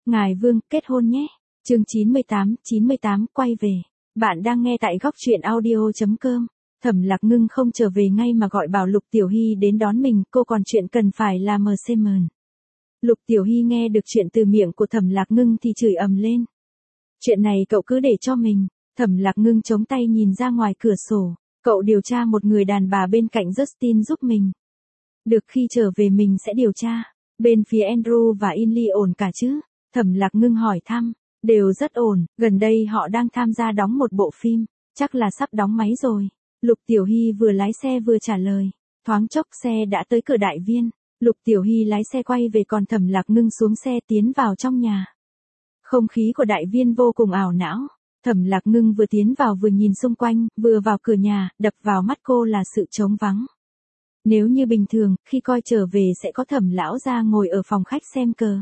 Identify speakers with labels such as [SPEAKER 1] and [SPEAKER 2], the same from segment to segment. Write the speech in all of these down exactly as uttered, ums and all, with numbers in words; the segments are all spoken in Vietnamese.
[SPEAKER 1] Ngài Vương, kết hôn nhé. Chương chín mươi tám, chín mươi tám, quay về. Bạn đang nghe tại góc truyện audio chấm com. Thẩm Lạc Ngưng không trở về ngay mà gọi bảo Lục Tiểu Hy đến đón mình, cô còn chuyện cần phải làm ở Semen. Lục Tiểu Hy nghe được chuyện từ miệng của Thẩm Lạc Ngưng thì chửi ầm lên. Chuyện này cậu cứ để cho mình. Thẩm Lạc Ngưng chống tay nhìn ra ngoài cửa sổ. Cậu điều tra một người đàn bà bên cạnh Justin giúp mình. Được, khi trở về mình sẽ điều tra. Bên phía Andrew và Inly ổn cả chứ? Thẩm Lạc Ngưng hỏi thăm. Đều rất ổn, gần đây họ đang tham gia đóng một bộ phim, chắc là sắp đóng máy rồi. Lục Tiểu Hy vừa lái xe vừa trả lời. Thoáng chốc xe đã tới cửa đại viên. Lục Tiểu Hy lái xe quay về còn Thẩm Lạc Ngưng xuống xe tiến vào trong nhà. Không khí của đại viên vô cùng ảo não. Thẩm Lạc Ngưng vừa tiến vào vừa nhìn xung quanh, vừa vào cửa nhà, đập vào mắt cô là sự trống vắng. Nếu như bình thường, khi coi trở về sẽ có Thẩm lão gia ngồi ở phòng khách xem cờ.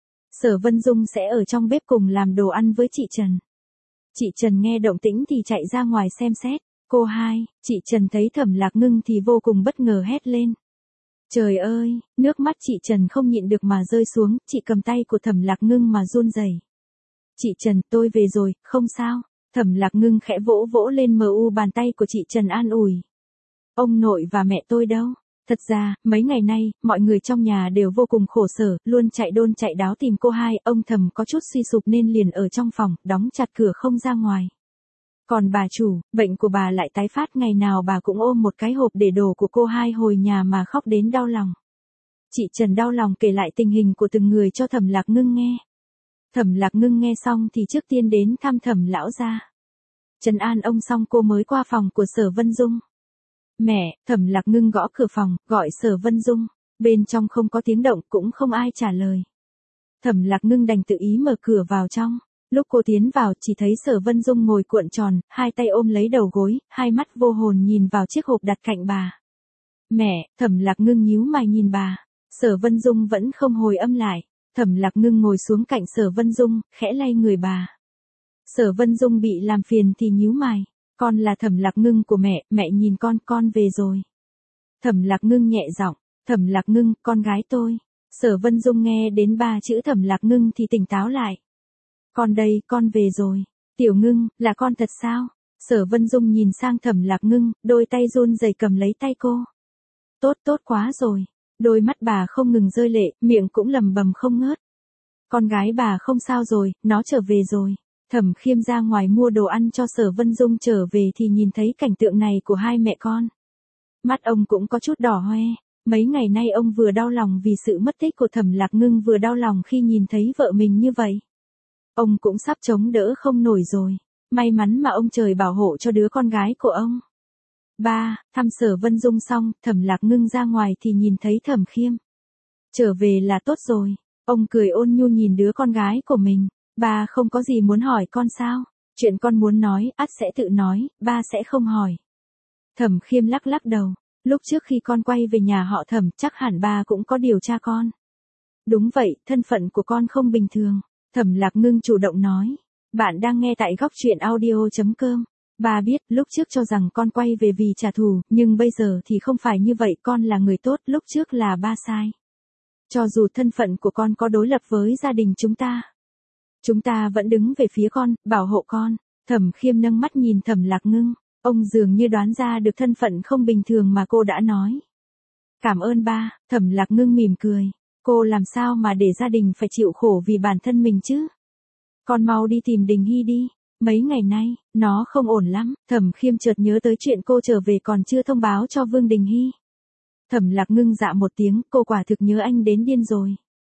[SPEAKER 1] Sở Vân Dung sẽ ở trong bếp cùng làm đồ ăn với chị Trần. Chị Trần nghe động tĩnh thì chạy ra ngoài xem xét. Cô hai, chị Trần thấy Thẩm Lạc Ngưng thì vô cùng bất ngờ hét lên. Trời ơi, nước mắt chị Trần không nhịn được mà rơi xuống, chị cầm tay của Thẩm Lạc Ngưng mà run rẩy. Chị Trần, tôi về rồi, không sao. Thẩm Lạc Ngưng khẽ vỗ vỗ lên mờ u bàn tay của chị Trần an ủi. Ông nội và mẹ tôi đâu? Thật ra, mấy ngày nay, mọi người trong nhà đều vô cùng khổ sở, luôn chạy đôn chạy đáo tìm cô hai, ông Thẩm có chút suy sụp nên liền ở trong phòng, đóng chặt cửa không ra ngoài. Còn bà chủ, bệnh của bà lại tái phát, ngày nào bà cũng ôm một cái hộp để đồ của cô hai hồi nhà mà khóc đến đau lòng. Chị Trần đau lòng kể lại tình hình của từng người cho Thẩm Lạc Ngưng nghe. Thẩm Lạc Ngưng nghe xong thì trước tiên đến thăm Thẩm lão gia. Trấn an ông xong cô mới qua phòng của Sở Vân Dung. Mẹ, Thẩm Lạc Ngưng gõ cửa phòng, gọi Sở Vân Dung. Bên trong không có tiếng động, cũng không ai trả lời. Thẩm Lạc Ngưng đành tự ý mở cửa vào trong. Lúc cô tiến vào, chỉ thấy Sở Vân Dung ngồi cuộn tròn, hai tay ôm lấy đầu gối, hai mắt vô hồn nhìn vào chiếc hộp đặt cạnh bà. Mẹ, Thẩm Lạc Ngưng nhíu mày nhìn bà. Sở Vân Dung vẫn không hồi âm lại. Thẩm Lạc Ngưng ngồi xuống cạnh Sở Vân Dung, khẽ lay người bà. Sở Vân Dung bị làm phiền thì nhíu mày. Con là Thẩm Lạc Ngưng của mẹ, mẹ nhìn con, con về rồi. Thẩm Lạc Ngưng nhẹ giọng. Thẩm Lạc Ngưng, con gái tôi. Sở Vân Dung nghe đến ba chữ Thẩm Lạc Ngưng thì tỉnh táo lại. Con đây, con về rồi. Tiểu Ngưng, là con thật sao? Sở Vân Dung nhìn sang Thẩm Lạc Ngưng, đôi tay run rẩy cầm lấy tay cô. Tốt, tốt quá rồi. Đôi mắt bà không ngừng rơi lệ, miệng cũng lầm bầm không ngớt. Con gái bà không sao rồi, nó trở về rồi. Thẩm Khiêm ra ngoài mua đồ ăn cho Sở Vân Dung trở về thì nhìn thấy cảnh tượng này của hai mẹ con. Mắt ông cũng có chút đỏ hoe. Mấy ngày nay ông vừa đau lòng vì sự mất tích của Thẩm Lạc Ngưng vừa đau lòng khi nhìn thấy vợ mình như vậy. Ông cũng sắp chống đỡ không nổi rồi. May mắn mà ông trời bảo hộ cho đứa con gái của ông. Ba, thăm Sở Vân Dung xong, Thẩm Lạc Ngưng ra ngoài thì nhìn thấy Thẩm Khiêm. Trở về là tốt rồi. Ông cười ôn nhu nhìn đứa con gái của mình. Ba không có gì muốn hỏi con sao? Chuyện con muốn nói, ắt sẽ tự nói, ba sẽ không hỏi. Thẩm Khiêm lắc lắc đầu. Lúc trước khi con quay về nhà họ Thẩm, chắc hẳn ba cũng có điều tra con. Đúng vậy, thân phận của con không bình thường. Thẩm Lạc Ngưng chủ động nói. Bạn đang nghe tại góc truyện audio chấm com. Ba biết, lúc trước cho rằng con quay về vì trả thù, nhưng bây giờ thì không phải như vậy, con là người tốt, lúc trước là ba sai. Cho dù thân phận của con có đối lập với gia đình chúng ta. Chúng ta vẫn đứng về phía con, bảo hộ con. Thẩm Khiêm nâng mắt nhìn Thẩm Lạc Ngưng. Ông dường như đoán ra được thân phận không bình thường mà cô đã nói. Cảm ơn ba, Thẩm Lạc Ngưng mỉm cười. Cô làm sao mà để gia đình phải chịu khổ vì bản thân mình chứ? Con mau đi tìm Đình Hy đi. Mấy ngày nay, nó không ổn lắm. Thẩm Khiêm chợt nhớ tới chuyện cô trở về còn chưa thông báo cho Vương Đình Hy. Thẩm Lạc Ngưng dạ một tiếng, cô quả thực nhớ anh đến điên rồi.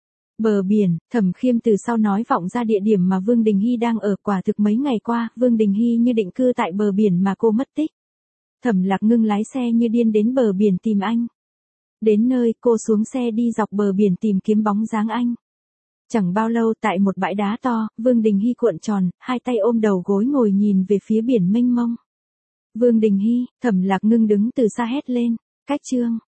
[SPEAKER 1] Bờ biển, Thẩm Khiêm từ sau nói vọng ra địa điểm mà Vương Đình Hy đang ở, quả thực mấy ngày qua, Vương Đình Hy như định cư tại bờ biển mà cô mất tích. Thẩm Lạc Ngưng lái xe như điên đến bờ biển tìm anh. Đến nơi, cô xuống xe đi dọc bờ biển tìm kiếm bóng dáng anh. Chẳng bao lâu tại một bãi đá to, Vương Đình Hy cuộn tròn, hai tay ôm đầu gối ngồi nhìn về phía biển mênh mông. Vương Đình Hy, Thẩm Lạc Ngưng đứng từ xa hét lên. Cách chương